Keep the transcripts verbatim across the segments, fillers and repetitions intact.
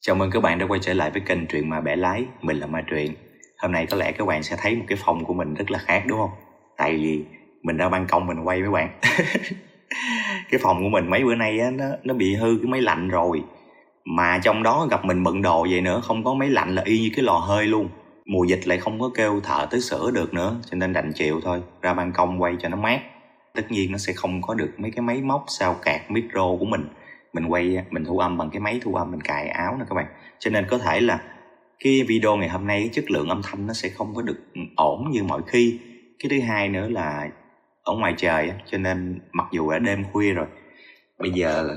Chào mừng các bạn đã quay trở lại với kênh Truyện Ma Bẻ Lái. Mình là Ma Truyện. Hôm nay có lẽ các bạn sẽ thấy một cái phòng của mình rất là khác đúng không? Tại vì mình ra ban công mình quay với bạn. Cái phòng của mình mấy bữa nay á, nó, nó bị hư cái máy lạnh rồi. Mà trong đó gặp mình bận đồ vậy nữa, không có máy lạnh là y như cái lò hơi luôn. Mùa dịch lại không có kêu thợ tới sửa được nữa, cho nên đành chịu thôi. Ra ban công quay cho nó mát. Tất nhiên nó sẽ không có được mấy cái máy móc sao cạc micro của mình. Mình quay, mình thu âm bằng cái máy thu âm mình cài áo nè các bạn. Cho nên có thể là cái video ngày hôm nay chất lượng âm thanh nó sẽ không có được ổn như mọi khi. Cái thứ hai nữa là ở ngoài trời, cho nên mặc dù đã đêm khuya rồi, bây giờ là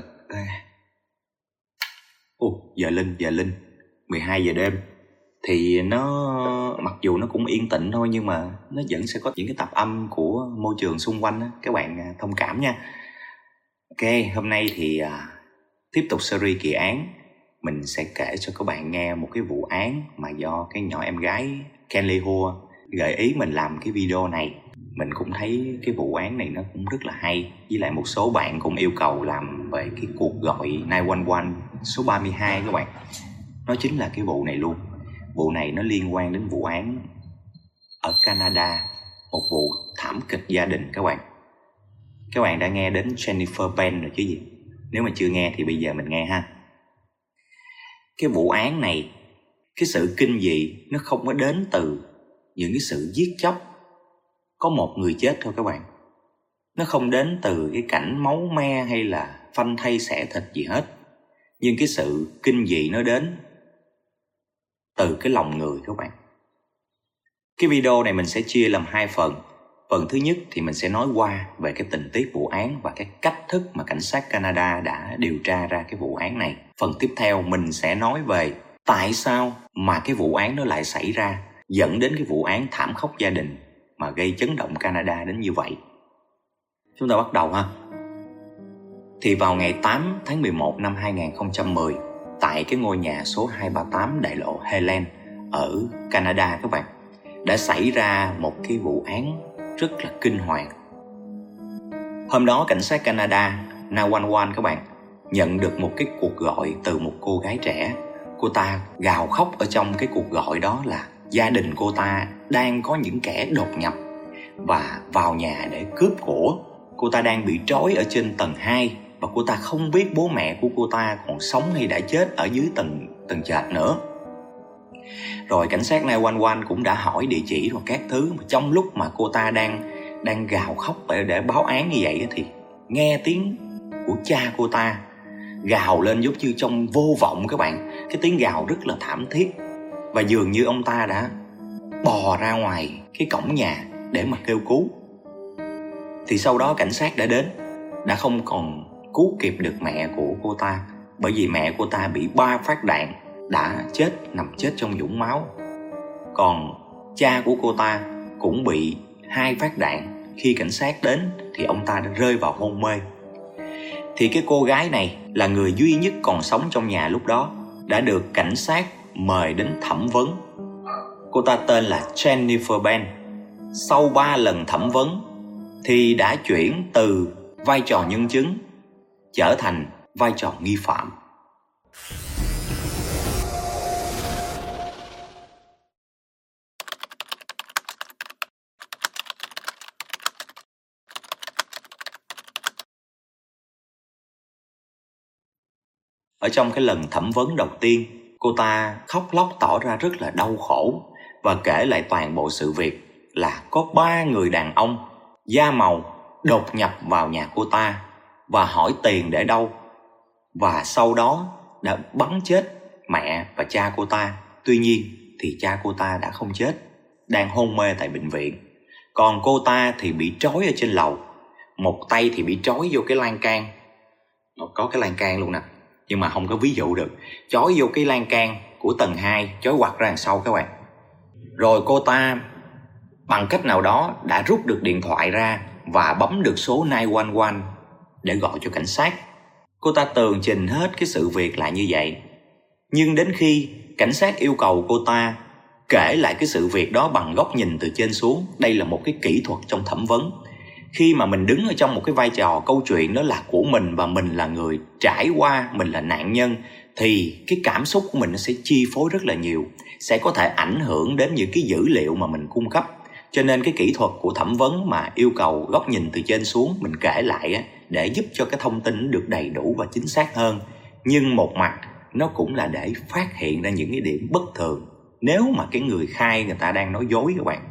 Ồ, giờ linh, giờ linh mười hai giờ đêm. Thì nó mặc dù nó cũng yên tĩnh thôi, nhưng mà nó vẫn sẽ có những cái tạp âm của môi trường xung quanh đó. Các bạn thông cảm nha. Ok, hôm nay thì à, tiếp tục series kỳ án. Mình sẽ kể cho các bạn nghe một cái vụ án mà do cái nhỏ em gái Kelly Hua gợi ý mình làm cái video này. Mình cũng thấy cái vụ án này nó cũng rất là hay. Với lại một số bạn cũng yêu cầu làm về cái cuộc gọi chín một một số ba mươi hai các bạn. Nó chính là cái vụ này luôn. Vụ này nó liên quan đến vụ án ở Canada, một vụ thảm kịch gia đình các bạn. Các bạn đã nghe đến Jennifer Penn rồi chứ gì? Nếu mà chưa nghe thì bây giờ mình nghe ha. Cái vụ án này, cái sự kinh dị nó không có đến từ những cái sự giết chóc có một người chết thôi các bạn. Nó không đến từ cái cảnh máu me hay là phanh thây xẻ thịt gì hết. Nhưng cái sự kinh dị nó đến từ cái lòng người các bạn. Cái video này mình sẽ chia làm hai phần. Phần thứ nhất thì mình sẽ nói qua về cái tình tiết vụ án và cái cách thức mà cảnh sát Canada đã điều tra ra cái vụ án này. Phần tiếp theo mình sẽ nói về tại sao mà cái vụ án nó lại xảy ra, dẫn đến cái vụ án thảm khốc gia đình mà gây chấn động Canada đến như vậy. Chúng ta bắt đầu ha. Thì vào ngày tám tháng mười một năm hai nghìn không trăm mười, tại cái ngôi nhà số hai ba tám đại lộ Highland ở Canada các bạn, đã xảy ra một cái vụ án rất là kinh hoàng. Hôm đó cảnh sát Canada chín một một các bạn nhận được một cái cuộc gọi từ một cô gái trẻ. Cô ta gào khóc ở trong cái cuộc gọi đó là gia đình cô ta đang có những kẻ đột nhập và vào nhà để cướp của. Cô ta đang bị trói ở trên tầng hai và cô ta không biết bố mẹ của cô ta còn sống hay đã chết ở dưới tầng tầng trệt nữa. Rồi cảnh sát chín một một cũng đã hỏi địa chỉ và các thứ. Mà trong lúc mà cô ta đang đang gào khóc để, để báo án như vậy thì nghe tiếng của cha cô ta gào lên giống như trong vô vọng các bạn. Cái tiếng gào rất là thảm thiết. Và dường như ông ta đã bò ra ngoài cái cổng nhà để mà kêu cứu. Thì sau đó cảnh sát đã đến, đã không còn cứu kịp được mẹ của cô ta. Bởi vì mẹ cô ta bị ba phát đạn, đã chết, nằm chết trong vũng máu. Còn cha của cô ta cũng bị hai phát đạn. Khi cảnh sát đến thì ông ta đã rơi vào hôn mê. Thì cái cô gái này là người duy nhất còn sống trong nhà lúc đó, đã được cảnh sát mời đến thẩm vấn. Cô ta tên là Jennifer Penn. Sau ba lần thẩm vấn thì đã chuyển từ vai trò nhân chứng trở thành vai trò nghi phạm. Ở trong cái lần thẩm vấn đầu tiên, cô ta khóc lóc tỏ ra rất là đau khổ và kể lại toàn bộ sự việc là có ba người đàn ông da màu đột nhập vào nhà cô ta và hỏi tiền để đâu, và sau đó đã bắn chết mẹ và cha cô ta. Tuy nhiên thì cha cô ta đã không chết, đang hôn mê tại bệnh viện. Còn cô ta thì bị trói ở trên lầu, một tay thì bị trói vô cái lan can, có cái lan can luôn nè, nhưng mà không có ví dụ được, trói vô cái lan can của tầng hai, trói quặt ra đằng sau các bạn. Rồi cô ta bằng cách nào đó đã rút được điện thoại ra và bấm được số chín một một để gọi cho cảnh sát. Cô ta tường trình hết cái sự việc lại như vậy. Nhưng đến khi cảnh sát yêu cầu cô ta kể lại cái sự việc đó bằng góc nhìn từ trên xuống, đây là một cái kỹ thuật trong thẩm vấn. Khi mà mình đứng ở trong một cái vai trò câu chuyện đó là của mình và mình là người trải qua, mình là nạn nhân, thì cái cảm xúc của mình nó sẽ chi phối rất là nhiều, sẽ có thể ảnh hưởng đến những cái dữ liệu mà mình cung cấp. Cho nên cái kỹ thuật của thẩm vấn mà yêu cầu góc nhìn từ trên xuống mình kể lại á, để giúp cho cái thông tin nó được đầy đủ và chính xác hơn. Nhưng một mặt nó cũng là để phát hiện ra những cái điểm bất thường nếu mà cái người khai người ta đang nói dối các bạn.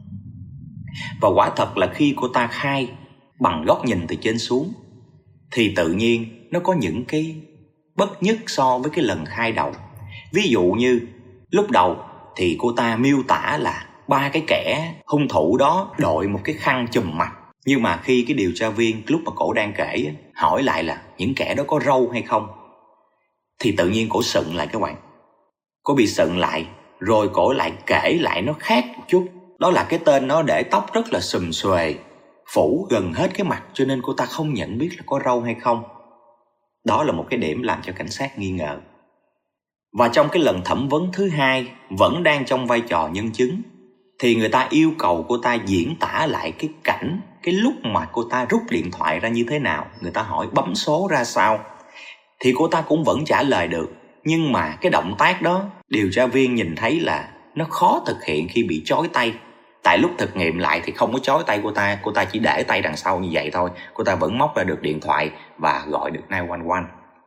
Và quả thật là khi cô ta khai bằng góc nhìn từ trên xuống thì tự nhiên nó có những cái bất nhất so với cái lần khai đầu. Ví dụ như lúc đầu thì cô ta miêu tả là ba cái kẻ hung thủ đó đội một cái khăn chùm mặt. Nhưng mà khi cái điều tra viên lúc mà cổ đang kể hỏi lại là những kẻ đó có râu hay không, thì tự nhiên cổ sững lại các bạn. Cổ bị sững lại rồi cổ lại kể lại nó khác một chút. Đó là cái tên nó để tóc rất là xùm xuề, phủ gần hết cái mặt, cho nên cô ta không nhận biết là có râu hay không. Đó là một cái điểm làm cho cảnh sát nghi ngờ. Và trong cái lần thẩm vấn thứ hai, vẫn đang trong vai trò nhân chứng, thì người ta yêu cầu cô ta diễn tả lại cái cảnh, cái lúc mà cô ta rút điện thoại ra như thế nào. Người ta hỏi bấm số ra sao, thì cô ta cũng vẫn trả lời được. Nhưng mà cái động tác đó, điều tra viên nhìn thấy là nó khó thực hiện khi bị trói tay. Tại lúc thực nghiệm lại thì không có trói tay cô ta, cô ta chỉ để tay đằng sau như vậy thôi. Cô ta vẫn móc ra được điện thoại và gọi được chín một một.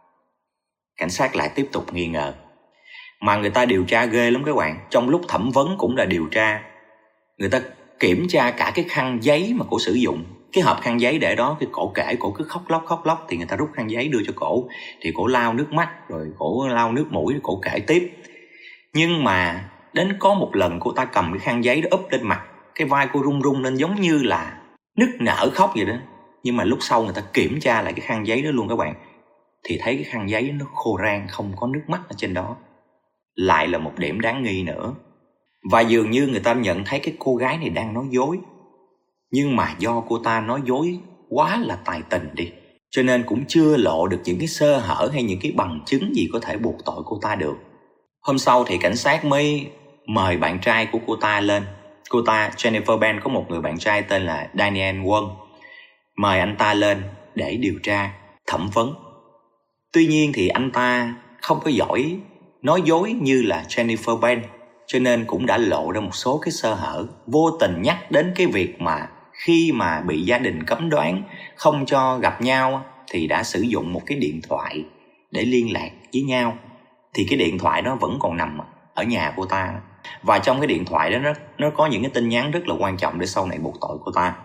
Cảnh sát lại tiếp tục nghi ngờ. Mà người ta điều tra ghê lắm các bạn. Trong lúc thẩm vấn cũng là điều tra. Người ta kiểm tra cả cái khăn giấy mà cổ sử dụng. Cái hộp khăn giấy để đó, cái cổ kể cổ cứ khóc lóc khóc lóc, thì người ta rút khăn giấy đưa cho cổ. Thì cổ lau nước mắt, rồi cổ lau nước mũi, cổ kể tiếp. Nhưng mà đến có một lần cô ta cầm cái khăn giấy đó úp lên mặt, cái vai cô run run lên giống như là nức nở khóc vậy đó. Nhưng mà lúc sau người ta kiểm tra lại cái khăn giấy đó luôn các bạn, thì thấy cái khăn giấy nó khô ran, không có nước mắt ở trên đó. Lại là một điểm đáng nghi nữa. Và dường như người ta nhận thấy cái cô gái này đang nói dối. Nhưng mà do cô ta nói dối quá là tài tình đi, cho nên cũng chưa lộ được những cái sơ hở hay những cái bằng chứng gì có thể buộc tội cô ta được. Hôm sau thì cảnh sát mới mời bạn trai của cô ta lên. Cô ta, Jennifer Ben, có một người bạn trai tên là Daniel Won. Mời anh ta lên để điều tra, thẩm vấn. Tuy nhiên thì anh ta không có giỏi nói dối như là Jennifer Ben, cho nên cũng đã lộ ra một số cái sơ hở, vô tình nhắc đến cái việc mà khi mà bị gia đình cấm đoán không cho gặp nhau thì đã sử dụng một cái điện thoại để liên lạc với nhau. Thì cái điện thoại đó vẫn còn nằm ở nhà cô ta. Và trong cái điện thoại đó nó, nó có những cái tin nhắn rất là quan trọng để sau này buộc tội cô ta.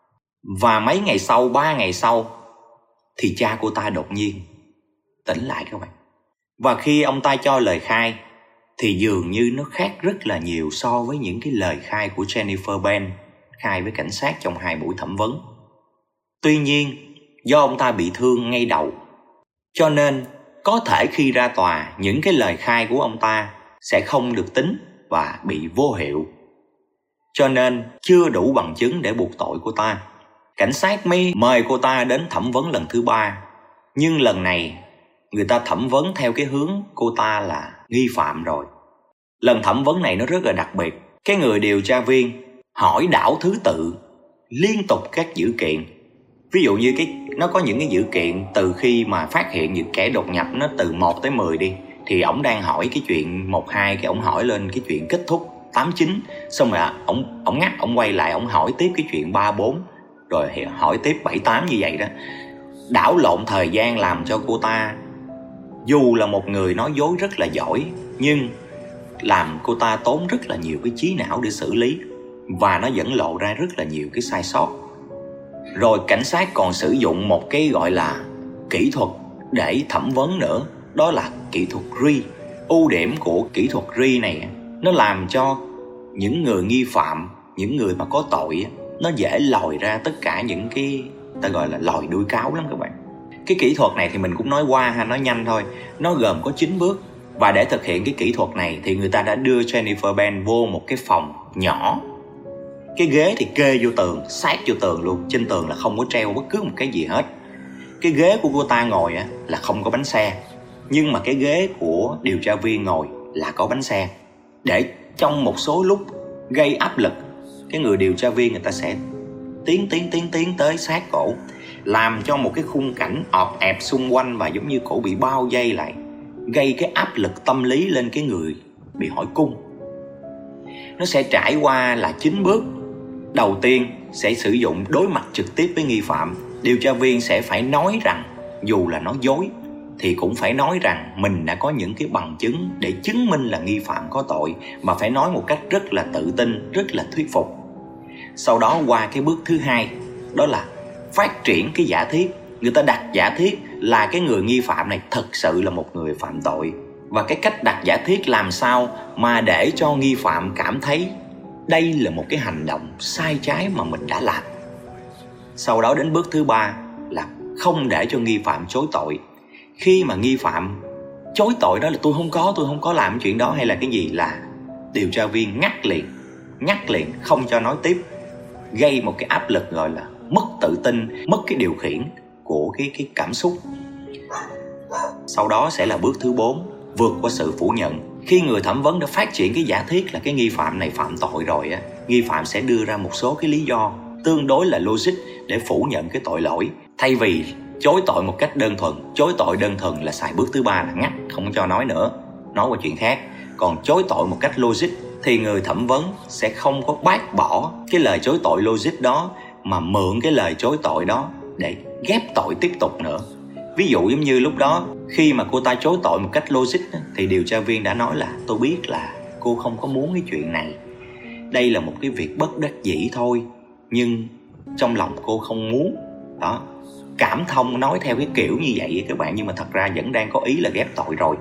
Và mấy ngày sau, ba ngày sau, thì cha cô ta đột nhiên tỉnh lại các bạn. Và khi ông ta cho lời khai thì dường như nó khác rất là nhiều so với những cái lời khai của Jennifer Ben khai với cảnh sát trong hai buổi thẩm vấn. Tuy nhiên, do ông ta bị thương ngay đầu, cho nên có thể khi ra tòa, những cái lời khai của ông ta sẽ không được tính và bị vô hiệu. Cho nên chưa đủ bằng chứng để buộc tội cô ta. Cảnh sát mới mời cô ta đến thẩm vấn lần thứ ba. Nhưng lần này người ta thẩm vấn theo cái hướng cô ta là nghi phạm rồi. Lần thẩm vấn này nó rất là đặc biệt. Cái người điều tra viên hỏi đảo thứ tự liên tục các dữ kiện. Ví dụ như cái nó có những cái dữ kiện từ khi mà phát hiện những kẻ đột nhập, nó từ một tới mười đi, thì ổng đang hỏi cái chuyện một hai, cái ổng hỏi lên cái chuyện kết thúc tám chín, xong rồi ổng ổng ngắt, ổng quay lại ổng hỏi tiếp cái chuyện ba bốn, rồi hỏi tiếp bảy tám như vậy đó. Đảo lộn thời gian làm cho cô ta, dù là một người nói dối rất là giỏi, nhưng làm cô ta tốn rất là nhiều cái trí não để xử lý, và nó vẫn lộ ra rất là nhiều cái sai sót. Rồi cảnh sát còn sử dụng một cái gọi là kỹ thuật để thẩm vấn nữa, đó là kỹ thuật rờ i. Ưu điểm của kỹ thuật rờ i này, nó làm cho những người nghi phạm, những người mà có tội, nó dễ lòi ra tất cả những cái ta gọi là lòi đuôi cáo lắm các bạn. Cái kỹ thuật này thì mình cũng nói qua ha, nói nhanh thôi. Nó gồm có chín bước. Và để thực hiện cái kỹ thuật này thì người ta đã đưa Jennifer Ben vô một cái phòng nhỏ. Cái ghế thì kê vô tường, sát vô tường luôn. Trên tường là không có treo bất cứ một cái gì hết. Cái ghế của cô ta ngồi á, là không có bánh xe. Nhưng mà cái ghế của điều tra viên ngồi là có bánh xe. Để trong một số lúc gây áp lực, cái người điều tra viên người ta sẽ tiến tiến tiến tiến tới sát cổ, làm cho một cái khung cảnh ọp ẹp xung quanh và giống như cổ bị bao vây lại. gây cái áp lực tâm lý lên cái người bị hỏi cung. Nó sẽ trải qua là chín bước. Đầu tiên sẽ sử dụng đối mặt trực tiếp với nghi phạm. Điều tra viên sẽ phải nói rằng dù là nói dối thì cũng phải nói rằng mình đã có những cái bằng chứng để chứng minh là nghi phạm có tội, mà phải nói một cách rất là tự tin, rất là thuyết phục. Sau đó qua cái bước thứ hai, đó là phát triển cái giả thiết. Người ta đặt giả thiết là cái người nghi phạm này thật sự là một người phạm tội, và cái cách đặt giả thiết làm sao mà để cho nghi phạm cảm thấy đây là một cái hành động sai trái mà mình đã làm. Sau đó đến bước thứ ba là không để cho nghi phạm chối tội. Khi mà nghi phạm chối tội đó là tôi không có, tôi không có làm chuyện đó hay là cái gì, là điều tra viên ngắt liền, ngắt liền, không cho nói tiếp, gây một cái áp lực gọi là mất tự tin, mất cái điều khiển của cái, cái cảm xúc. Sau đó sẽ là bước thứ bốn, vượt qua sự phủ nhận. Khi người thẩm vấn đã phát triển cái giả thiết là cái nghi phạm này phạm tội rồi á, nghi phạm sẽ đưa ra một số cái lý do tương đối là logic để phủ nhận cái tội lỗi, thay vì chối tội một cách đơn thuần. Chối tội đơn thuần là xài bước thứ ba là ngắt, không cho nói nữa, nói qua chuyện khác. Còn chối tội một cách logic thì người thẩm vấn sẽ không có bác bỏ cái lời chối tội logic đó, mà mượn cái lời chối tội đó để ghép tội tiếp tục nữa. Ví dụ giống như lúc đó khi mà cô ta chối tội một cách logic thì điều tra viên đã nói là tôi biết là cô không có muốn cái chuyện này, đây là một cái việc bất đắc dĩ thôi, nhưng trong lòng cô không muốn. Đó, cảm thông nói theo cái kiểu như vậy các bạn, nhưng mà thật ra vẫn đang có ý là ghép tội rồi.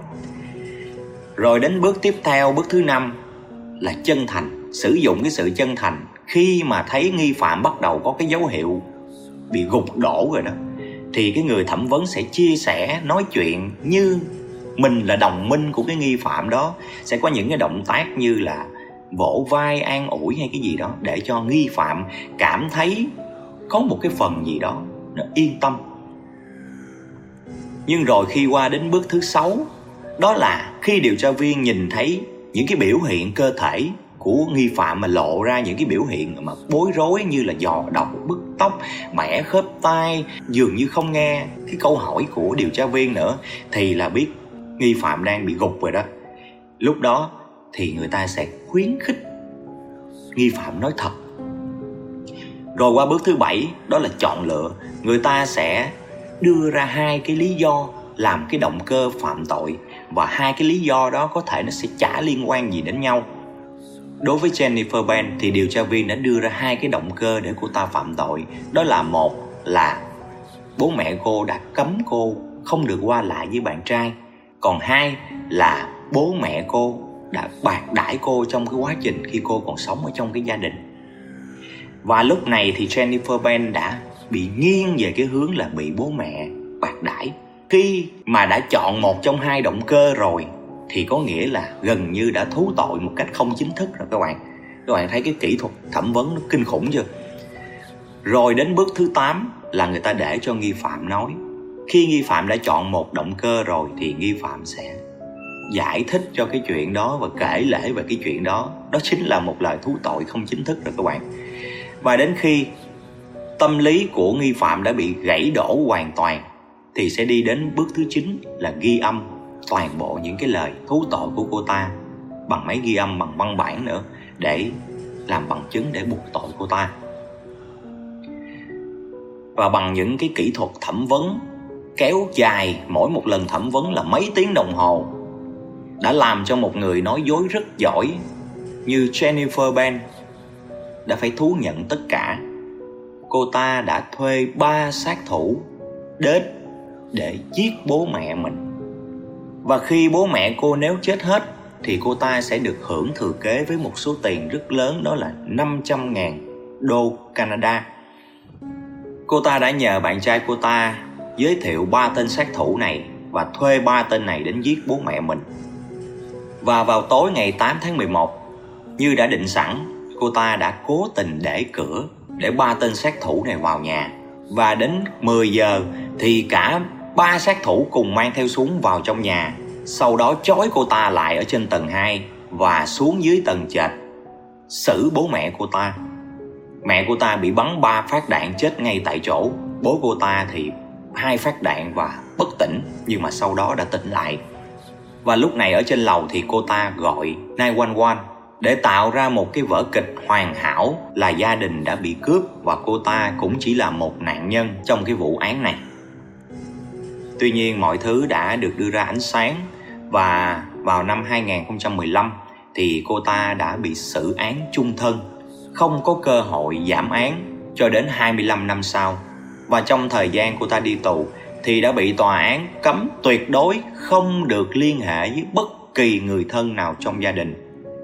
Rồi đến bước tiếp theo, bước thứ năm là chân thành. Sử dụng cái sự chân thành khi mà thấy nghi phạm bắt đầu có cái dấu hiệu bị gục đổ rồi đó, thì cái người thẩm vấn sẽ chia sẻ, nói chuyện như mình là đồng minh của cái nghi phạm đó. Sẽ có những cái động tác như là vỗ vai an ủi hay cái gì đó để cho nghi phạm cảm thấy có một cái phần gì đó nó yên tâm. Nhưng rồi khi qua đến bước thứ sáu, đó là khi điều tra viên nhìn thấy những cái biểu hiện cơ thể của nghi phạm mà lộ ra những cái biểu hiện mà bối rối, như là dò độc, bứt tóc, mẻ khớp tay, dường như không nghe cái câu hỏi của điều tra viên nữa, thì là biết nghi phạm đang bị gục rồi đó. Lúc đó thì người ta sẽ khuyến khích nghi phạm nói thật. Rồi qua bước thứ bảy, đó là chọn lựa. Người ta sẽ đưa ra hai cái lý do làm cái động cơ phạm tội, và hai cái lý do đó có thể nó sẽ chả liên quan gì đến nhau. Đối với Jennifer Benz thì điều tra viên đã đưa ra hai cái động cơ để cô ta phạm tội. Đó là một là bố mẹ cô đã cấm cô không được qua lại với bạn trai. Còn hai là bố mẹ cô đã bạc đãi cô trong cái quá trình khi cô còn sống ở trong cái gia đình. Và lúc này thì Jennifer Benz đã bị nghiêng về cái hướng là bị bố mẹ bạc đãi. Khi mà đã chọn một trong hai động cơ rồi thì có nghĩa là gần như đã thú tội một cách không chính thức rồi các bạn. Các bạn thấy cái kỹ thuật thẩm vấn nó kinh khủng chưa? Rồi đến bước thứ tám là người ta để cho nghi phạm nói. Khi nghi phạm đã chọn một động cơ rồi thì nghi phạm sẽ giải thích cho cái chuyện đó và kể lể về cái chuyện đó. Đó chính là một lời thú tội không chính thức rồi các bạn. Và đến khi tâm lý của nghi phạm đã bị gãy đổ hoàn toàn thì sẽ đi đến bước thứ chín là ghi âm toàn bộ những cái lời thú tội của cô ta bằng máy ghi âm, bằng văn bản nữa, để làm bằng chứng để buộc tội cô ta. Và bằng những cái kỹ thuật thẩm vấn kéo dài, mỗi một lần thẩm vấn là mấy tiếng đồng hồ, đã làm cho một người nói dối rất giỏi như Jennifer Benz đã phải thú nhận tất cả. Cô ta đã thuê ba sát thủ đến để giết bố mẹ mình. Và khi bố mẹ cô nếu chết hết thì cô ta sẽ được hưởng thừa kế với một số tiền rất lớn, đó là năm trăm ngàn đô Canada. Cô ta đã nhờ bạn trai cô ta giới thiệu ba tên sát thủ này và thuê ba tên này đến giết bố mẹ mình. Và vào tối ngày tám tháng mười một, như đã định sẵn, cô ta đã cố tình để cửa để ba tên sát thủ này vào nhà. Và đến mười giờ thì cả ba sát thủ cùng mang theo súng vào trong nhà. Sau đó trói cô ta lại ở trên tầng hai và xuống dưới tầng trệt xử bố mẹ cô ta. Mẹ cô ta bị bắn ba phát đạn chết ngay tại chỗ. Bố cô ta thì hai phát đạn và bất tỉnh, nhưng mà sau đó đã tỉnh lại. Và lúc này ở trên lầu thì cô ta gọi chín một một để tạo ra một cái vở kịch hoàn hảo là gia đình đã bị cướp và cô ta cũng chỉ là một nạn nhân trong cái vụ án này. Tuy nhiên mọi thứ đã được đưa ra ánh sáng và vào năm hai không một lăm thì cô ta đã bị xử án chung thân, không có cơ hội giảm án cho đến hai mươi lăm năm sau. Và trong thời gian cô ta đi tù thì đã bị tòa án cấm tuyệt đối không được liên hệ với bất kỳ người thân nào trong gia đình.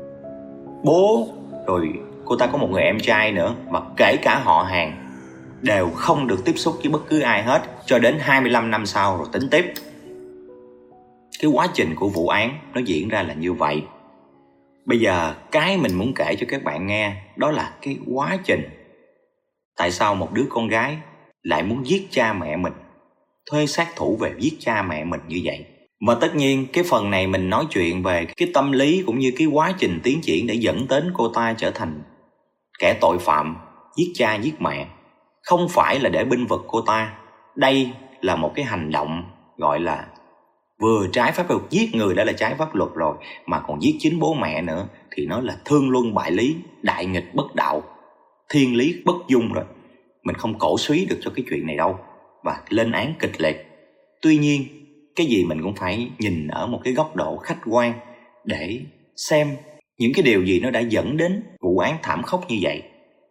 Bố, rồi cô ta có một người em trai nữa, và kể cả họ hàng đều không được tiếp xúc với bất cứ ai hết cho đến hai mươi lăm năm sau rồi tính tiếp. Cái quá trình của vụ án nó diễn ra là như vậy. Bây giờ cái mình muốn kể cho các bạn nghe đó là cái quá trình tại sao một đứa con gái lại muốn giết cha mẹ mình, thuê sát thủ về giết cha mẹ mình như vậy. Và tất nhiên cái phần này mình nói chuyện về cái tâm lý cũng như cái quá trình tiến triển để dẫn đến cô ta trở thành kẻ tội phạm giết cha giết mẹ. Không phải là để bênh vực cô ta. Đây là một cái hành động gọi là vừa trái pháp luật, giết người đã là trái pháp luật rồi, mà còn giết chính bố mẹ nữa thì nó là thương luân bại lý, đại nghịch bất đạo, thiên lý bất dung rồi. Mình không cổ suý được cho cái chuyện này đâu, và lên án kịch liệt. Tuy nhiên cái gì mình cũng phải nhìn ở một cái góc độ khách quan để xem những cái điều gì nó đã dẫn đến vụ án thảm khốc như vậy.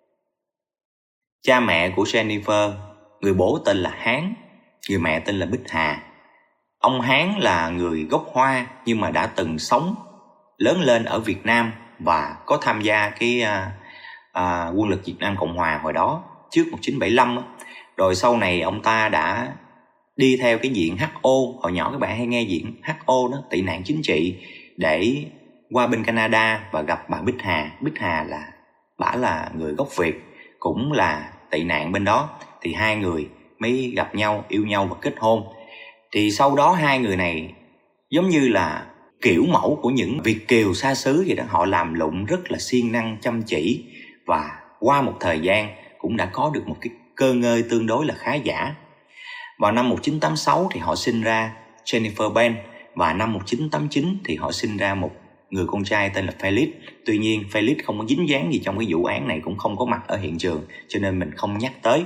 Cha mẹ của Jennifer, người bố tên là Hán, người mẹ tên là Bích Hà. Ông Hán là người gốc Hoa nhưng mà đã từng sống, lớn lên ở Việt Nam và có tham gia cái à, à, quân lực Việt Nam Cộng Hòa hồi đó, trước một nghìn chín trăm bảy mươi lăm á. Rồi sau này ông ta đã đi theo cái diện hát o, hồi nhỏ các bạn hay nghe diện hát o đó, tị nạn chính trị, để qua bên Canada và gặp bà Bích Hà. Bích Hà là bả là người gốc Việt, cũng là tị nạn bên đó, thì hai người mới gặp nhau, yêu nhau và kết hôn. Thì sau đó hai người này giống như là kiểu mẫu của những Việt kiều xa xứ vậy đó, họ làm lụng rất là siêng năng chăm chỉ, và qua một thời gian cũng đã có được một cái cơ ngơi tương đối là khá giả. Vào năm một nghìn chín trăm tám mươi sáu thì họ sinh ra Jennifer Ben, và năm một nghìn chín trăm tám mươi chín thì họ sinh ra một người con trai tên là Felix. Tuy nhiên Felix không có dính dáng gì trong cái vụ án này, cũng không có mặt ở hiện trường, cho nên mình không nhắc tới.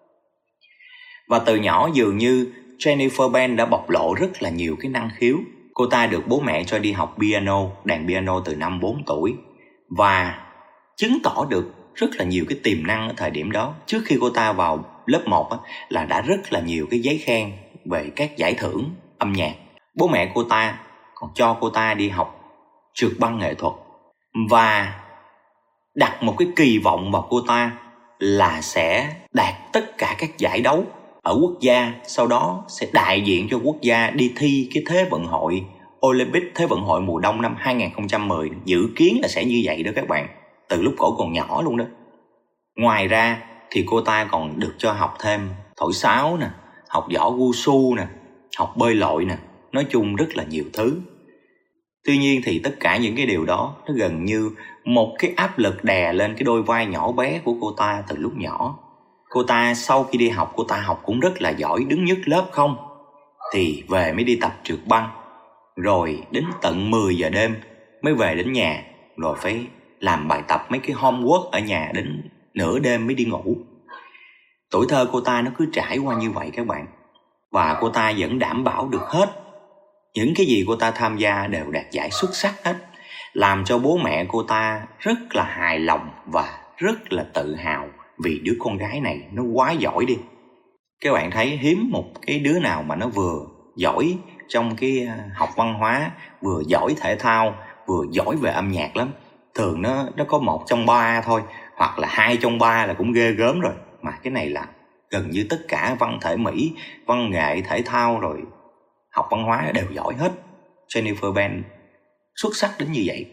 Và từ nhỏ dường như Jennifer Ben đã bộc lộ rất là nhiều cái năng khiếu. Cô ta được bố mẹ cho đi học piano, đàn piano từ năm bốn tuổi, và chứng tỏ được rất là nhiều cái tiềm năng ở thời điểm đó. Trước khi cô ta vào lớp một á, là đã rất là nhiều cái giấy khen về các giải thưởng âm nhạc. Bố mẹ cô ta còn cho cô ta đi học trượt băng nghệ thuật và đặt một cái kỳ vọng vào cô ta là sẽ đạt tất cả các giải đấu ở quốc gia, sau đó sẽ đại diện cho quốc gia đi thi cái Thế vận hội Olympic, Thế vận hội mùa đông năm hai không một không. Dự kiến là sẽ như vậy đó các bạn, từ lúc cổ còn nhỏ luôn đó. Ngoài ra thì cô ta còn được cho học thêm thổi sáo nè, học võ wushu nè, học bơi lội nè, nói chung rất là nhiều thứ. Tuy nhiên thì tất cả những cái điều đó nó gần như một cái áp lực đè lên cái đôi vai nhỏ bé của cô ta từ lúc nhỏ. Cô ta sau khi đi học, cô ta học cũng rất là giỏi, đứng nhất lớp không, thì về mới đi tập trượt băng, rồi đến tận mười giờ đêm mới về đến nhà, rồi phải làm bài tập mấy cái homework ở nhà đến nửa đêm mới đi ngủ. Tuổi thơ cô ta nó cứ trải qua như vậy các bạn, và cô ta vẫn đảm bảo được hết. Những cái gì cô ta tham gia đều đạt giải xuất sắc hết, làm cho bố mẹ cô ta rất là hài lòng và rất là tự hào vì đứa con gái này nó quá giỏi đi. Các bạn thấy hiếm một cái đứa nào mà nó vừa giỏi trong cái học văn hóa, vừa giỏi thể thao, vừa giỏi về âm nhạc lắm. Thường nó nó có một trong ba thôi, hoặc là hai trong ba là cũng ghê gớm rồi. Mà cái này là gần như tất cả văn thể mỹ, văn nghệ, thể thao rồi học văn hóa đều giỏi hết. Jennifer Ben xuất sắc đến như vậy.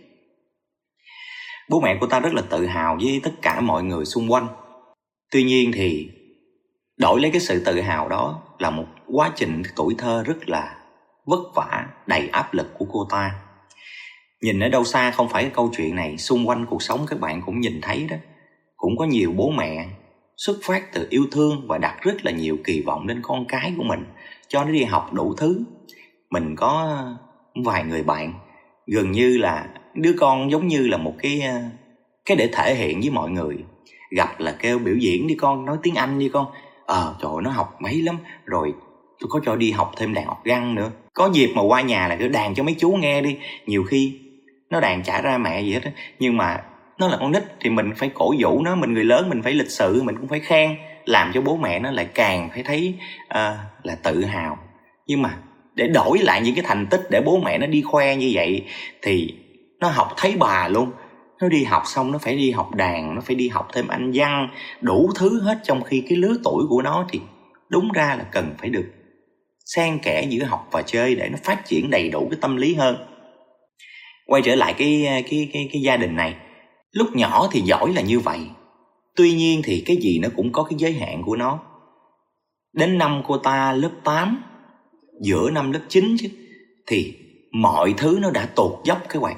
Bố mẹ cô ta rất là tự hào với tất cả mọi người xung quanh. Tuy nhiên thì đổi lấy cái sự tự hào đó là một quá trình tuổi thơ rất là vất vả, đầy áp lực của cô ta. Nhìn ở đâu xa không phải cái câu chuyện này, xung quanh cuộc sống các bạn cũng nhìn thấy đó. Cũng có nhiều bố mẹ xuất phát từ yêu thương và đặt rất là nhiều kỳ vọng lên con cái của mình, cho nó đi học đủ thứ. Mình có vài người bạn, gần như là đứa con giống như là một cái cái để thể hiện với mọi người. Gặp là kêu biểu diễn đi con, nói tiếng Anh đi con. Ờ trời ơi, nó học mấy lắm. Rồi tôi có cho đi học thêm đàn organ nữa. Có dịp mà qua nhà là cứ đàn cho mấy chú nghe đi. Nhiều khi nó đàn chả ra mẹ gì hết á, nhưng mà nó là con nít thì mình phải cổ vũ nó. Mình người lớn mình phải lịch sự, mình cũng phải khen, làm cho bố mẹ nó lại càng phải thấy uh, là tự hào. Nhưng mà để đổi lại những cái thành tích để bố mẹ nó đi khoe như vậy thì nó học thấy bà luôn. Nó đi học xong nó phải đi học đàn, nó phải đi học thêm Anh văn, đủ thứ hết. Trong khi cái lứa tuổi của nó thì đúng ra là cần phải được xen kẽ giữa học và chơi để nó phát triển đầy đủ cái tâm lý hơn. Quay trở lại cái, cái, cái, cái gia đình này. Lúc nhỏ thì giỏi là như vậy. Tuy nhiên thì cái gì nó cũng có cái giới hạn của nó. Đến năm cô ta lớp tám, giữa năm lớp chín chứ, thì mọi thứ nó đã tụt dốc các bạn.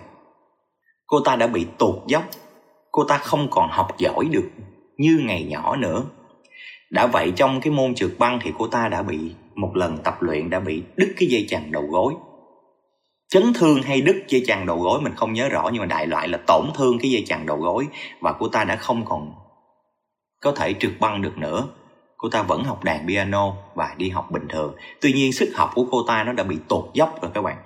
Cô ta đã bị tụt dốc. Cô ta không còn học giỏi được như ngày nhỏ nữa. Đã vậy trong cái môn trượt băng thì cô ta đã bị, một lần tập luyện đã bị đứt cái dây chằng đầu gối. Chấn thương hay đứt dây chằng đầu gối mình không nhớ rõ, nhưng mà đại loại là tổn thương cái dây chằng đầu gối. Và cô ta đã không còn có thể trượt băng được nữa. Cô ta vẫn học đàn piano và đi học bình thường. Tuy nhiên sức học của cô ta nó đã bị tụt dốc rồi các bạn.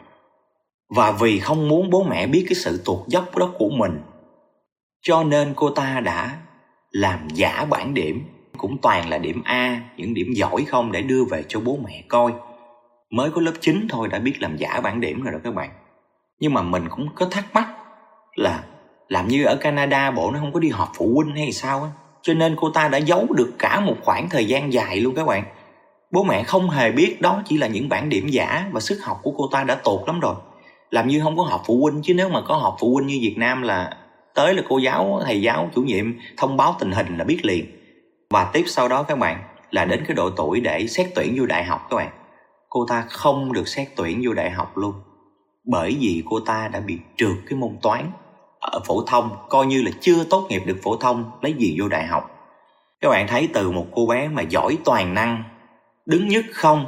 Và vì không muốn bố mẹ biết cái sự tụt dốc đó của mình, cho nên cô ta đã làm giả bảng điểm, cũng toàn là điểm A, những điểm giỏi không, để đưa về cho bố mẹ coi. Mới có lớp chín thôi đã biết làm giả bảng điểm rồi đó các bạn. Nhưng mà mình cũng có thắc mắc là làm như ở Canada bộ nó không có đi họp phụ huynh hay sao á, cho nên cô ta đã giấu được cả một khoảng thời gian dài luôn các bạn. Bố mẹ không hề biết đó chỉ là những bảng điểm giả, và sức học của cô ta đã tụt lắm rồi. Làm như không có họp phụ huynh, chứ nếu mà có họp phụ huynh như Việt Nam là tới là cô giáo, thầy giáo, chủ nhiệm thông báo tình hình là biết liền. Và tiếp sau đó các bạn là đến cái độ tuổi để xét tuyển vô đại học các bạn. Cô ta không được xét tuyển vô đại học luôn, bởi vì cô ta đã bị trượt cái môn toán ở phổ thông, coi như là chưa tốt nghiệp được phổ thông, lấy gì vô đại học. Các bạn thấy từ một cô bé mà giỏi toàn năng, đứng nhất không,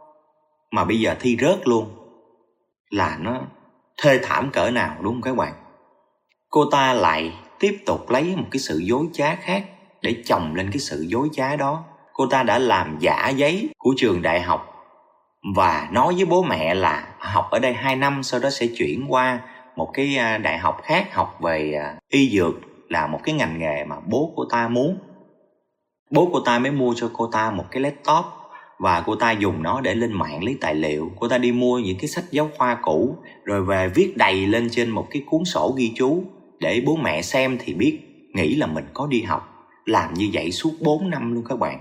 mà bây giờ thi rớt luôn, là nó thê thảm cỡ nào đúng không các bạn? Cô ta lại tiếp tục lấy một cái sự dối trá khác để chồng lên cái sự dối trá đó. Cô ta đã làm giả giấy của trường đại học và nói với bố mẹ là học ở đây hai năm, sau đó sẽ chuyển qua một cái đại học khác học về y dược, là một cái ngành nghề mà bố cô ta muốn. Bố cô ta mới mua cho cô ta một cái laptop, và cô ta dùng nó để lên mạng lấy tài liệu. Cô ta đi mua những cái sách giáo khoa cũ, rồi về viết đầy lên trên một cái cuốn sổ ghi chú, để bố mẹ xem thì biết, nghĩ là mình có đi học. Làm như vậy suốt bốn năm luôn các bạn.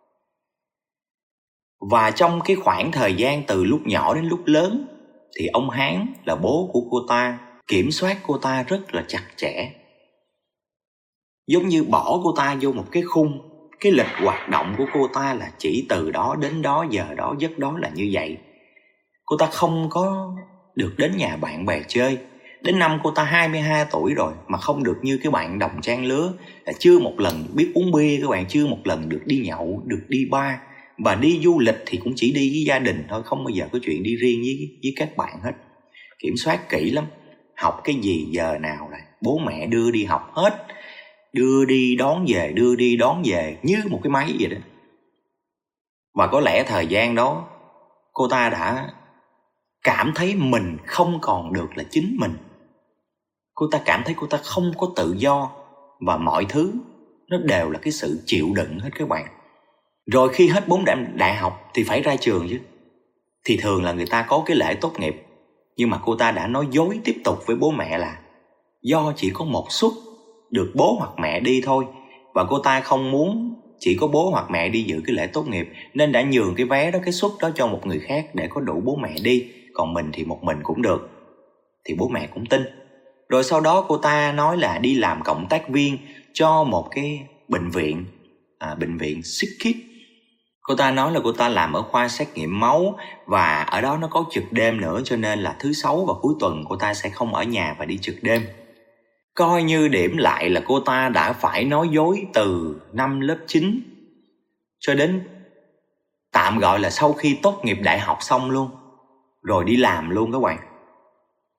Và trong cái khoảng thời gian từ lúc nhỏ đến lúc lớn thì ông Hán là bố của cô ta kiểm soát cô ta rất là chặt chẽ. Giống như bỏ cô ta vô một cái khung, cái lịch hoạt động của cô ta là chỉ từ đó đến đó, giờ đó, giấc đó là như vậy. Cô ta không có được đến nhà bạn bè chơi. Đến năm cô ta hai mươi hai tuổi rồi mà không được như cái bạn đồng trang lứa, là chưa một lần biết uống bia các bạn, chưa một lần được đi nhậu, được đi bar. Và đi du lịch thì cũng chỉ đi với gia đình thôi, không bao giờ có chuyện đi riêng với, với các bạn hết. Kiểm soát kỹ lắm. Học cái gì giờ nào là bố mẹ đưa đi học hết. Đưa đi đón về, đưa đi đón về như một cái máy vậy đó. Và có lẽ thời gian đó cô ta đã cảm thấy mình không còn được là chính mình. Cô ta cảm thấy cô ta không có tự do, và mọi thứ nó đều là cái sự chịu đựng hết các bạn. Rồi khi hết bốn năm đại học thì phải ra trường chứ. Thì thường là người ta có cái lễ tốt nghiệp. Nhưng mà cô ta đã nói dối tiếp tục với bố mẹ là do chỉ có một suất được bố hoặc mẹ đi thôi, và cô ta không muốn chỉ có bố hoặc mẹ đi dự cái lễ tốt nghiệp, nên đã nhường cái vé đó, cái suất đó cho một người khác để có đủ bố mẹ đi, còn mình thì một mình cũng được. Thì bố mẹ cũng tin. Rồi sau đó cô ta nói là đi làm cộng tác viên cho một cái bệnh viện, à, bệnh viện Sick Kids. Cô ta nói là cô ta làm ở khoa xét nghiệm máu, và ở đó nó có trực đêm nữa, cho nên là thứ sáu và cuối tuần cô ta sẽ không ở nhà và đi trực đêm. Coi như điểm lại là cô ta đã phải nói dối từ năm lớp chín cho đến tạm gọi là sau khi tốt nghiệp đại học xong luôn, rồi đi làm luôn các bạn.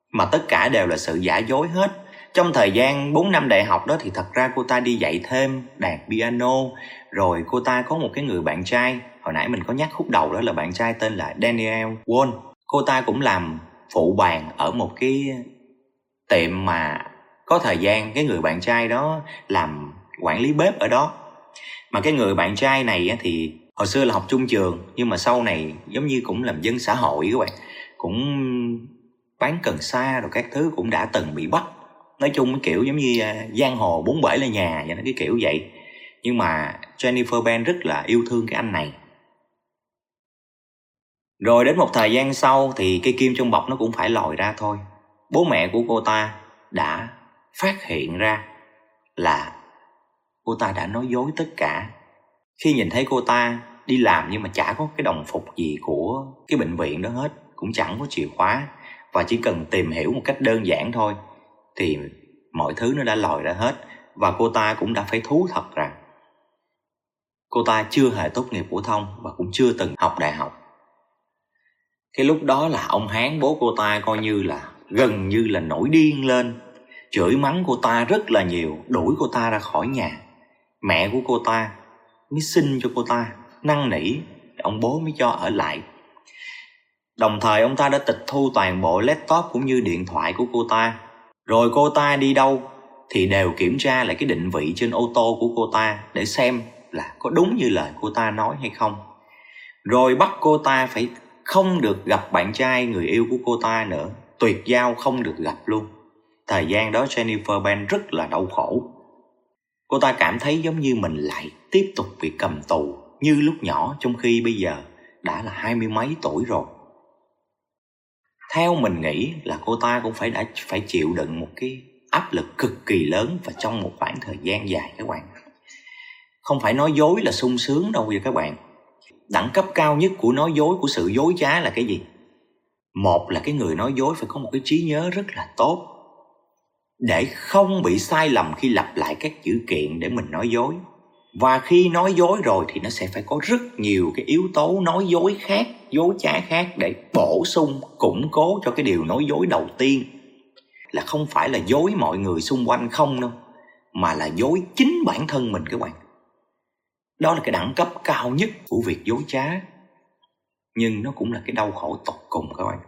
Mà tất cả đều là sự giả dối hết. Trong thời gian bốn năm đại học đó thì thật ra cô ta đi dạy thêm đàn piano. Rồi cô ta có một cái người bạn trai, hồi nãy mình có nhắc khúc đầu đó là bạn trai tên là Daniel Won. Cô ta cũng làm phụ bàn ở một cái tiệm mà có thời gian cái người bạn trai đó làm quản lý bếp ở đó. Mà cái người bạn trai này thì hồi xưa là học chung trường, nhưng mà sau này giống như cũng làm dân xã hội các bạn, cũng bán cần sa rồi các thứ, cũng đã từng bị bắt. Nói chung cái kiểu giống như uh, giang hồ bốn bể là nhà vậy đó, cái kiểu vậy. Nhưng mà Jennifer Bent rất là yêu thương cái anh này. Rồi đến một thời gian sau thì cây kim trong bọc nó cũng phải lòi ra thôi. Bố mẹ của cô ta đã phát hiện ra là cô ta đã nói dối tất cả. Khi nhìn thấy cô ta đi làm nhưng mà chả có cái đồng phục gì của cái bệnh viện đó hết, cũng chẳng có chìa khóa, và chỉ cần tìm hiểu một cách đơn giản thôi thì mọi thứ nó đã lòi ra hết. Và cô ta cũng đã phải thú thật rằng cô ta chưa hề tốt nghiệp phổ thông và cũng chưa từng học đại học. Cái lúc đó là ông Hán, bố cô ta, coi như là gần như là nổi điên lên, chửi mắng cô ta rất là nhiều, đuổi cô ta ra khỏi nhà. Mẹ của cô ta mới xin cho cô ta, năn nỉ, ông bố mới cho ở lại. Đồng thời ông ta đã tịch thu toàn bộ laptop cũng như điện thoại của cô ta. Rồi cô ta đi đâu thì đều kiểm tra lại cái định vị trên ô tô của cô ta để xem là có đúng như lời cô ta nói hay không. Rồi bắt cô ta phải không được gặp bạn trai người yêu của cô ta nữa, tuyệt giao không được gặp luôn. Thời gian đó Jennifer Bent rất là đau khổ. Cô ta cảm thấy giống như mình lại tiếp tục bị cầm tù như lúc nhỏ, trong khi bây giờ đã là hai mươi mấy tuổi rồi. Theo mình nghĩ là cô ta cũng phải đã phải chịu đựng một cái áp lực cực kỳ lớn và trong một khoảng thời gian dài các bạn. Không phải nói dối là sung sướng đâu vậy các bạn. Đẳng cấp cao nhất của nói dối, của sự dối trá là cái gì? Một là cái người nói dối phải có một cái trí nhớ rất là tốt, để không bị sai lầm khi lặp lại các dữ kiện để mình nói dối. Và khi nói dối rồi thì nó sẽ phải có rất nhiều cái yếu tố nói dối khác, dối trá khác để bổ sung, củng cố cho cái điều nói dối đầu tiên. Là không phải là dối mọi người xung quanh không đâu, mà là dối chính bản thân mình các bạn. Đó là cái đẳng cấp cao nhất của việc dối trá. Nhưng nó cũng là cái đau khổ tột cùng các bạn.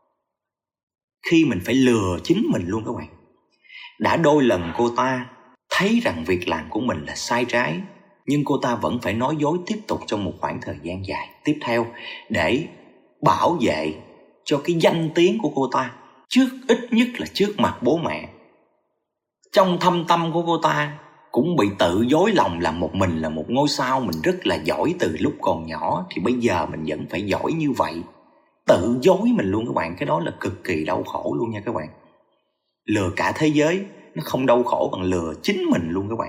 Khi mình phải lừa chính mình luôn các bạn. Đã đôi lần cô ta thấy rằng việc làm của mình là sai trái, nhưng cô ta vẫn phải nói dối tiếp tục trong một khoảng thời gian dài tiếp theo để bảo vệ cho cái danh tiếng của cô ta, trước ít nhất là trước mặt bố mẹ. Trong thâm tâm của cô ta cũng bị tự dối lòng là một mình là một ngôi sao, mình rất là giỏi từ lúc còn nhỏ, thì bây giờ mình vẫn phải giỏi như vậy. Tự dối mình luôn các bạn, cái đó là cực kỳ đau khổ luôn nha các bạn. Lừa cả thế giới nó không đau khổ bằng lừa chính mình luôn các bạn.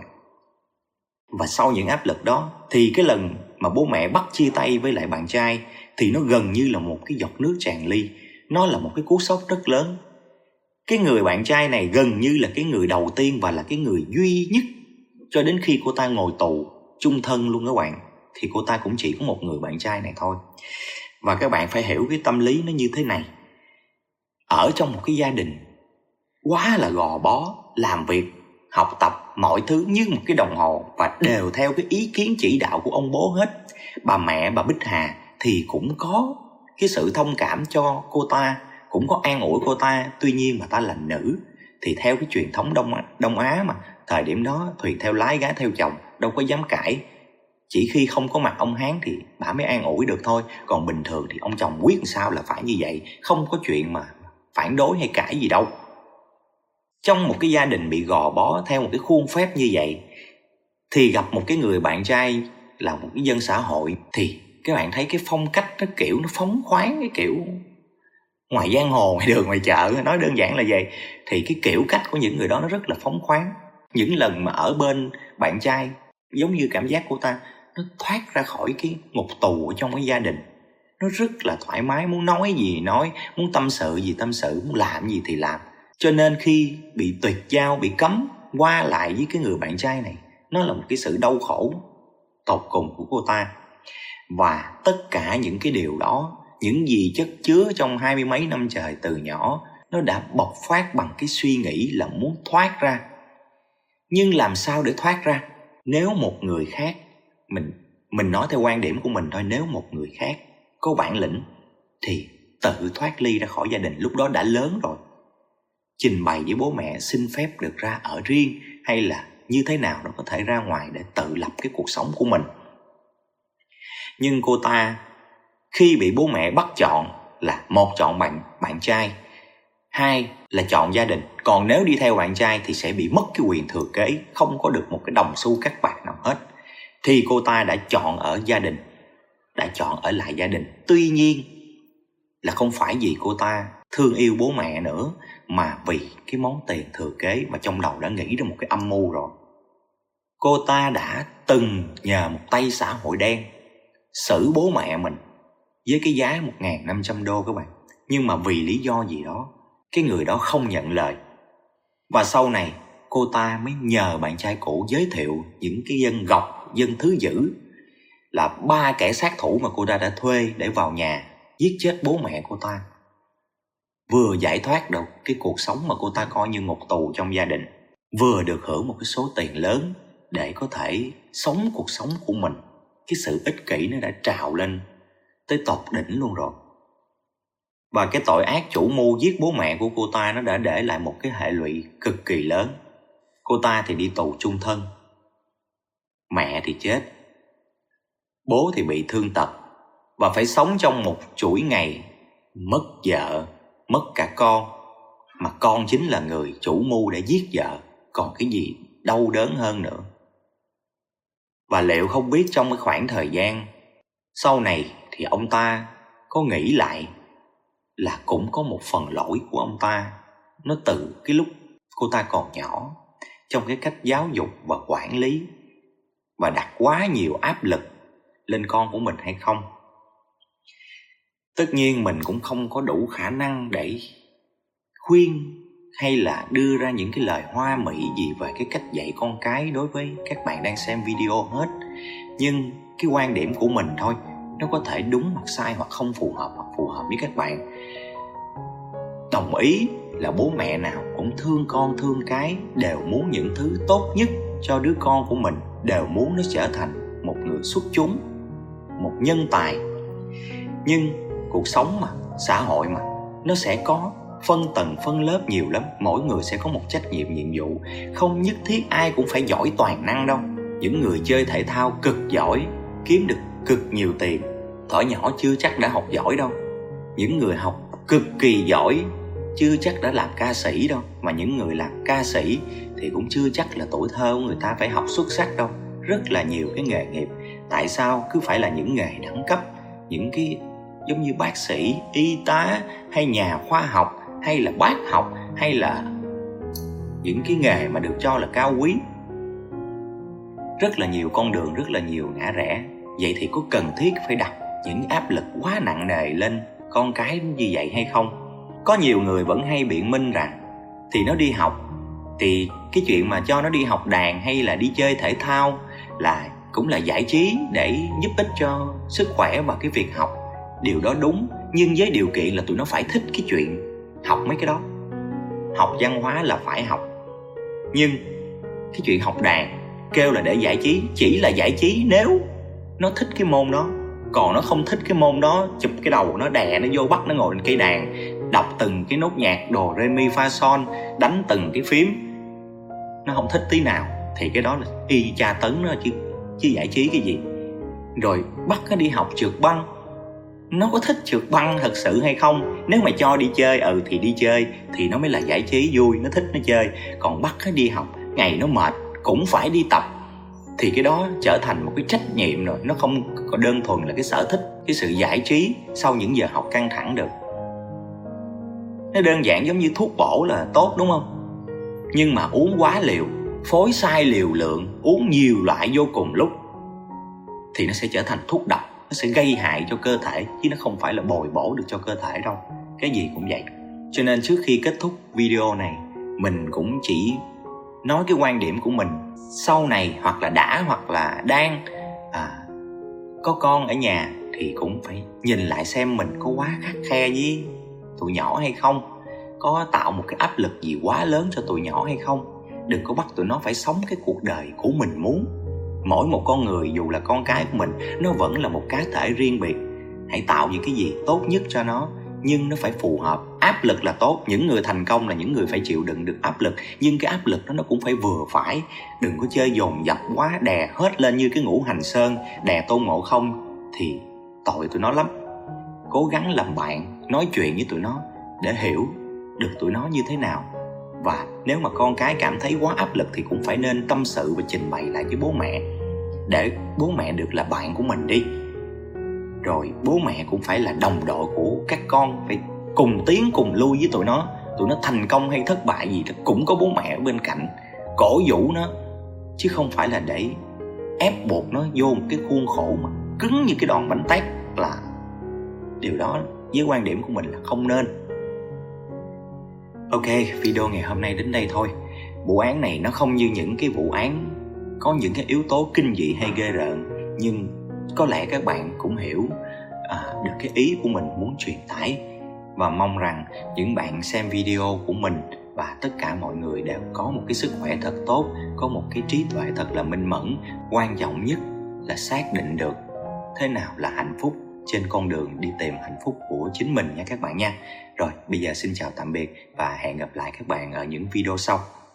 Và sau những áp lực đó thì cái lần mà bố mẹ bắt chia tay với lại bạn trai thì nó gần như là một cái giọt nước tràn ly. Nó là một cái cú sốc rất lớn. Cái người bạn trai này gần như là cái người đầu tiên và là cái người duy nhất cho đến khi cô ta ngồi tù chung thân luôn các bạn. Thì cô ta cũng chỉ có một người bạn trai này thôi. Và các bạn phải hiểu cái tâm lý nó như thế này. Ở trong một cái gia đình quá là gò bó, làm việc, học tập, mọi thứ như một cái đồng hồ và đều theo cái ý kiến chỉ đạo của ông bố hết. Bà mẹ, bà Bích Hà thì cũng có cái sự thông cảm cho cô ta, cũng có an ủi cô ta. Tuy nhiên mà ta là nữ thì theo cái truyền thống Đông, Đông Á mà, thời điểm đó thuyền theo lái gái theo chồng, đâu có dám cãi. Chỉ khi không có mặt ông Hán thì bà mới an ủi được thôi. Còn bình thường thì ông chồng quyết sao là phải như vậy, không có chuyện mà phản đối hay cãi gì đâu. Trong một cái gia đình bị gò bó theo một cái khuôn phép như vậy thì gặp một cái người bạn trai là một cái dân xã hội, thì các bạn thấy cái phong cách nó kiểu nó phóng khoáng, cái kiểu ngoài giang hồ, ngoài đường, ngoài chợ, nói đơn giản là vậy. Thì cái kiểu cách của những người đó nó rất là phóng khoáng. Những lần mà ở bên bạn trai giống như cảm giác của ta nó thoát ra khỏi cái ngục tù ở trong cái gia đình. Nó rất là thoải mái, muốn nói gì nói, muốn tâm sự gì tâm sự, muốn làm gì thì làm. Cho nên khi bị tuyệt giao, bị cấm qua lại với cái người bạn trai này, nó là một cái sự đau khổ tột cùng của cô ta. Và tất cả những cái điều đó, những gì chất chứa trong hai mươi mấy năm trời từ nhỏ, nó đã bộc phát bằng cái suy nghĩ là muốn thoát ra. Nhưng làm sao để thoát ra? Nếu một người khác, mình mình nói theo quan điểm của mình thôi, nếu một người khác có bản lĩnh thì tự thoát ly ra khỏi gia đình, lúc đó đã lớn rồi. Trình bày với bố mẹ xin phép được ra ở riêng, hay là như thế nào đó có thể ra ngoài để tự lập cái cuộc sống của mình. Nhưng cô ta khi bị bố mẹ bắt chọn là một, chọn bạn, bạn trai, hai là chọn gia đình. Còn nếu đi theo bạn trai thì sẽ bị mất cái quyền thừa kế, không có được một cái đồng xu cắt bạc nào hết. Thì cô ta đã chọn ở gia đình, đã chọn ở lại gia đình. Tuy nhiên là không phải vì cô ta thương yêu bố mẹ nữa, mà vì cái món tiền thừa kế, mà trong đầu đã nghĩ ra một cái âm mưu rồi. Cô ta đã từng nhờ một tay xã hội đen xử bố mẹ mình với cái giá một nghìn năm trăm đô các bạn. Nhưng mà vì lý do gì đó, cái người đó không nhận lời. Và sau này cô ta mới nhờ bạn trai cũ giới thiệu những cái dân gọc, dân thứ dữ, là ba kẻ sát thủ mà cô ta đã thuê để vào nhà giết chết bố mẹ cô ta. Vừa giải thoát được cái cuộc sống mà cô ta coi như ngục tù trong gia đình, vừa được hưởng một cái số tiền lớn để có thể sống cuộc sống của mình. Cái sự ích kỷ nó đã trào lên tới tột đỉnh luôn rồi. Và cái tội ác chủ mưu giết bố mẹ của cô ta nó đã để lại một cái hệ lụy cực kỳ lớn. Cô ta thì đi tù chung thân, mẹ thì chết, bố thì bị thương tật, và phải sống trong một chuỗi ngày mất vợ, mất cả con, mà con chính là người chủ mưu để giết vợ. Còn cái gì đau đớn hơn nữa. Và liệu không biết trong cái khoảng thời gian sau này thì ông ta có nghĩ lại là cũng có một phần lỗi của ông ta, nó từ cái lúc cô ta còn nhỏ, trong cái cách giáo dục và quản lý, và đặt quá nhiều áp lực lên con của mình hay không. Tất nhiên mình cũng không có đủ khả năng để khuyên hay là đưa ra những cái lời hoa mỹ gì về cái cách dạy con cái đối với các bạn đang xem video hết. Nhưng cái quan điểm của mình thôi, nó có thể đúng hoặc sai, hoặc không phù hợp hoặc phù hợp với các bạn. Đồng ý là bố mẹ nào cũng thương con thương cái, đều muốn những thứ tốt nhất cho đứa con của mình, đều muốn nó trở thành một người xuất chúng, một nhân tài. Nhưng cuộc sống mà, xã hội mà, nó sẽ có phân tầng phân lớp nhiều lắm. Mỗi người sẽ có một trách nhiệm, nhiệm vụ. Không nhất thiết ai cũng phải giỏi toàn năng đâu. Những người chơi thể thao cực giỏi, kiếm được cực nhiều tiền, thuở nhỏ chưa chắc đã học giỏi đâu. Những người học cực kỳ giỏi chưa chắc đã làm ca sĩ đâu. Mà những người làm ca sĩ thì cũng chưa chắc là tuổi thơ của người ta phải học xuất sắc đâu. Rất là nhiều cái nghề nghiệp. Tại sao cứ phải là những nghề đẳng cấp, những cái giống như bác sĩ, y tá, hay nhà khoa học, hay là bác học, hay là những cái nghề mà được cho là cao quý? Rất là nhiều con đường, rất là nhiều ngã rẽ. Vậy thì có cần thiết phải đặt những áp lực quá nặng nề lên con cái như vậy hay không? Có nhiều người vẫn hay biện minh rằng thì nó đi học, thì cái chuyện mà cho nó đi học đàn hay là đi chơi thể thao là cũng là giải trí để giúp ích cho sức khỏe và cái việc học. Điều đó đúng, nhưng với điều kiện là tụi nó phải thích cái chuyện học mấy cái đó. Học văn hóa là phải học, nhưng cái chuyện học đàn kêu là để giải trí, chỉ là giải trí nếu nó thích cái môn đó. Còn nó không thích cái môn đó, chụp cái đầu nó đè nó vô, bắt nó ngồi lên cây đàn, đọc từng cái nốt nhạc đồ re mi fa son, đánh từng cái phím, nó không thích tí nào, thì cái đó là y tra tấn nó chứ, chứ giải trí cái gì. Rồi bắt nó đi học trượt băng, nó có thích trượt băng thật sự hay không? Nếu mà cho đi chơi, ừ thì đi chơi, thì nó mới là giải trí vui, nó thích nó chơi. Còn bắt nó đi học, ngày nó mệt cũng phải đi tập, thì cái đó trở thành một cái trách nhiệm rồi. Nó không có đơn thuần là cái sở thích, cái sự giải trí sau những giờ học căng thẳng được. Nó đơn giản giống như thuốc bổ là tốt, đúng không? Nhưng mà uống quá liều, phối sai liều lượng, uống nhiều loại vô cùng lúc, thì nó sẽ trở thành thuốc độc. Nó sẽ gây hại cho cơ thể, chứ nó không phải là bồi bổ được cho cơ thể đâu. Cái gì cũng vậy. Cho nên trước khi kết thúc video này, mình cũng chỉ nói cái quan điểm của mình. Sau này hoặc là đã hoặc là đang à, có con ở nhà thì cũng phải nhìn lại xem mình có quá khắt khe với tụi nhỏ hay không. có tạo một cái áp lực gì quá lớn cho tụi nhỏ hay không. Đừng có bắt tụi nó phải sống cái cuộc đời của mình muốn. Mỗi một con người, dù là con cái của mình, nó vẫn là một cá thể riêng biệt. Hãy tạo những cái gì tốt nhất cho nó, nhưng nó phải phù hợp. Áp lực là tốt, những người thành công là những người phải chịu đựng được áp lực, nhưng cái áp lực đó nó cũng phải vừa phải. Đừng có chơi dồn dập quá, đè hết lên như cái Ngũ Hành Sơn, đè Tôn Ngộ Không thì tội tụi nó lắm. Cố gắng làm bạn, nói chuyện với tụi nó để hiểu được tụi nó như thế nào. Và nếu mà con cái cảm thấy quá áp lực thì cũng phải nên tâm sự và trình bày lại với bố mẹ, để bố mẹ được là bạn của mình đi. Rồi bố mẹ cũng phải là đồng đội của các con, phải cùng tiến cùng lui với tụi nó. Tụi nó thành công hay thất bại gì đó cũng có bố mẹ ở bên cạnh, cổ vũ nó, chứ không phải là để ép buộc nó vô một cái khuôn khổ mà cứng như cái đòn bánh tét. Là điều đó với quan điểm của mình là không nên. Ok, video ngày hôm nay đến đây thôi. Vụ án này nó không như những cái vụ án có những cái yếu tố kinh dị hay ghê rợn, nhưng có lẽ các bạn cũng hiểu à, được cái ý của mình muốn truyền tải. Và mong rằng những bạn xem video của mình và tất cả mọi người đều có một cái sức khỏe thật tốt, có một cái trí tuệ thật là minh mẫn. Quan trọng nhất là xác định được thế nào là hạnh phúc trên con đường đi tìm hạnh phúc của chính mình nha các bạn nha. Rồi bây giờ xin chào tạm biệt và hẹn gặp lại các bạn ở những video sau.